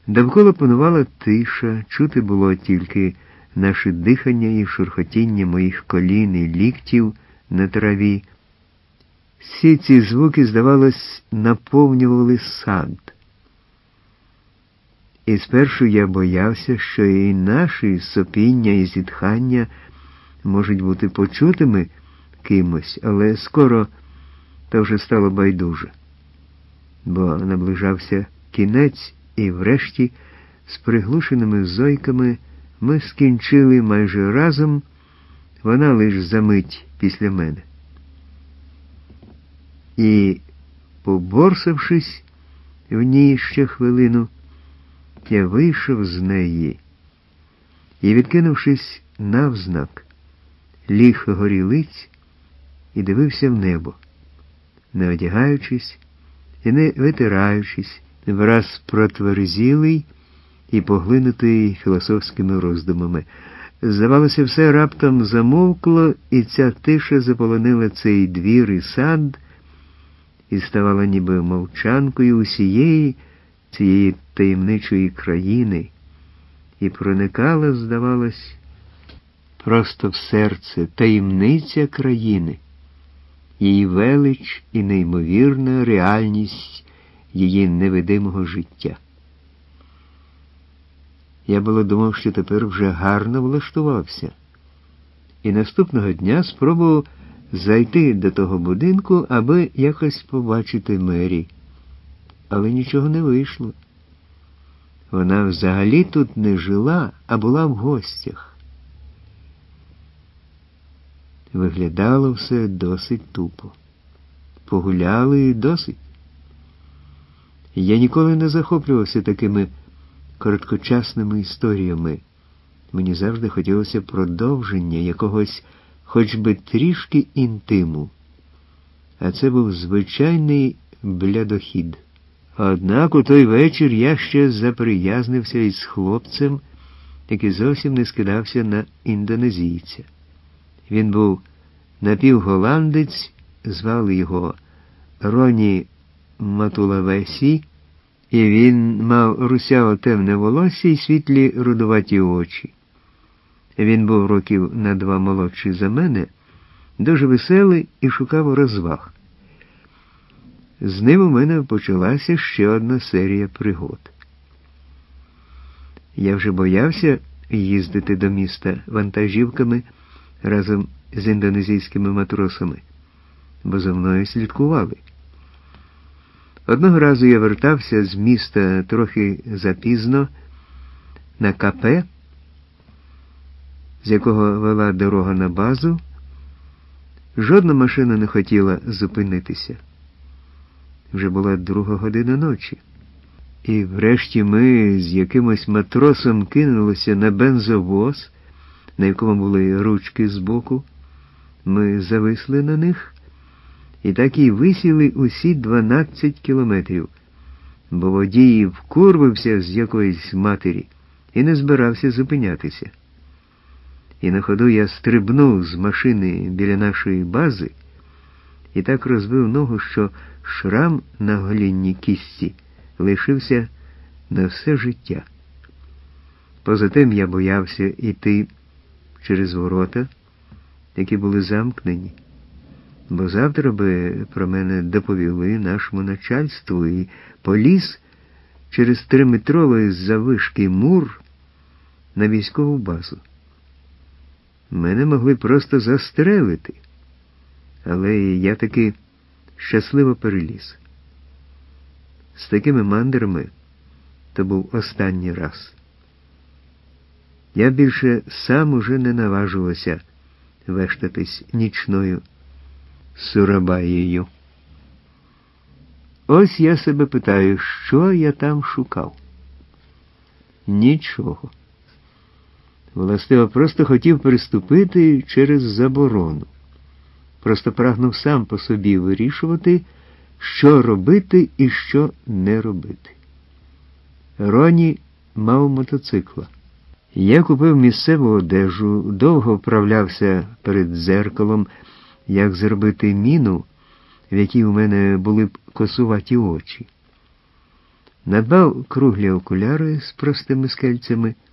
Довкола панувала тиша, чути було тільки наше дихання і шурхотіння моїх колін і ліктів на траві. Всі ці звуки, здавалось, наповнювали сад. І спершу я боявся, що і наші сопіння і зітхання можуть бути почутими кимось, але скоро то вже стало байдуже. Бо наближався кінець, і врешті з приглушеними зойками ми скінчили майже разом, вона лиш за мить після мене. І, поборсавшись в ній ще хвилину, я вийшов з неї і, відкинувшись навзнак, ліг горілиць і дивився в небо, не одягаючись і не витираючись, враз протверзілий і поглинутий філософськими роздумами. Здавалося, все раптом замовкло, і ця тиша заполонила цей двір і сад, і ставала ніби мовчанкою усієї цієї таємничої країни, і проникала, здавалось, просто в серце таємниця країни, її велич і неймовірна реальність її невидимого життя. Я було думав, що тепер вже гарно влаштувався, і наступного дня спробував зайти до того будинку, аби якось побачити Мері. Але нічого не вийшло. Вона взагалі тут не жила, а була в гостях. Виглядало все досить тупо. Погуляли і досить. Я ніколи не захоплювався такими короткочасними історіями. Мені завжди хотілося продовження якогось хоч би трішки інтиму. А це був звичайний блядохід. Однак у той вечір я ще заприязнився із хлопцем, який зовсім не скидався на індонезійця. Він був напівголландець, звали його Роні Матулавесі, і він мав русяво темне волосся і світлі рудуваті очі. Він був років на 2 молодший за мене, дуже веселий і шукав розваг. З ним у мене почалася ще одна серія пригод. Я вже боявся їздити до міста вантажівками разом з індонезійськими матросами, бо за мною слідкували. Одного разу я вертався з міста трохи запізно на КП, з якого вела дорога на базу. Жодна машина не хотіла зупинитися. Вже була 2 година ночі. І врешті ми з якимось матросом кинулися на бензовоз, на якому були ручки збоку. Ми зависли на них, і так і висіли усі 12 кілометрів, бо водій вкурвився з якоїсь матері і не збирався зупинятися. І на ходу я стрибнув з машини біля нашої бази і так розбив ногу, що шрам на голінній кістці лишився на все життя. Поза тим я боявся йти через ворота, які були замкнені, бо завтра би про мене доповіли нашому начальству, і поліз через 3-метровий заввишки мур на військову базу. Мене могли просто застрелити, але я таки щасливо переліз. З такими мандрами то був останній раз. Я більше сам уже не наважувався вештатись нічною Сурабаєю. Ось я себе питаю, що я там шукав? Нічого. Властиво, просто хотів переступити через заборону. Просто прагнув сам по собі вирішувати, що робити і що не робити. Роні мав мотоцикла. Я купив місцеву одежу, довго вправлявся перед дзеркалом, як зробити міну, в якій у мене були б косуваті очі. надбав круглі окуляри з простими скельцями,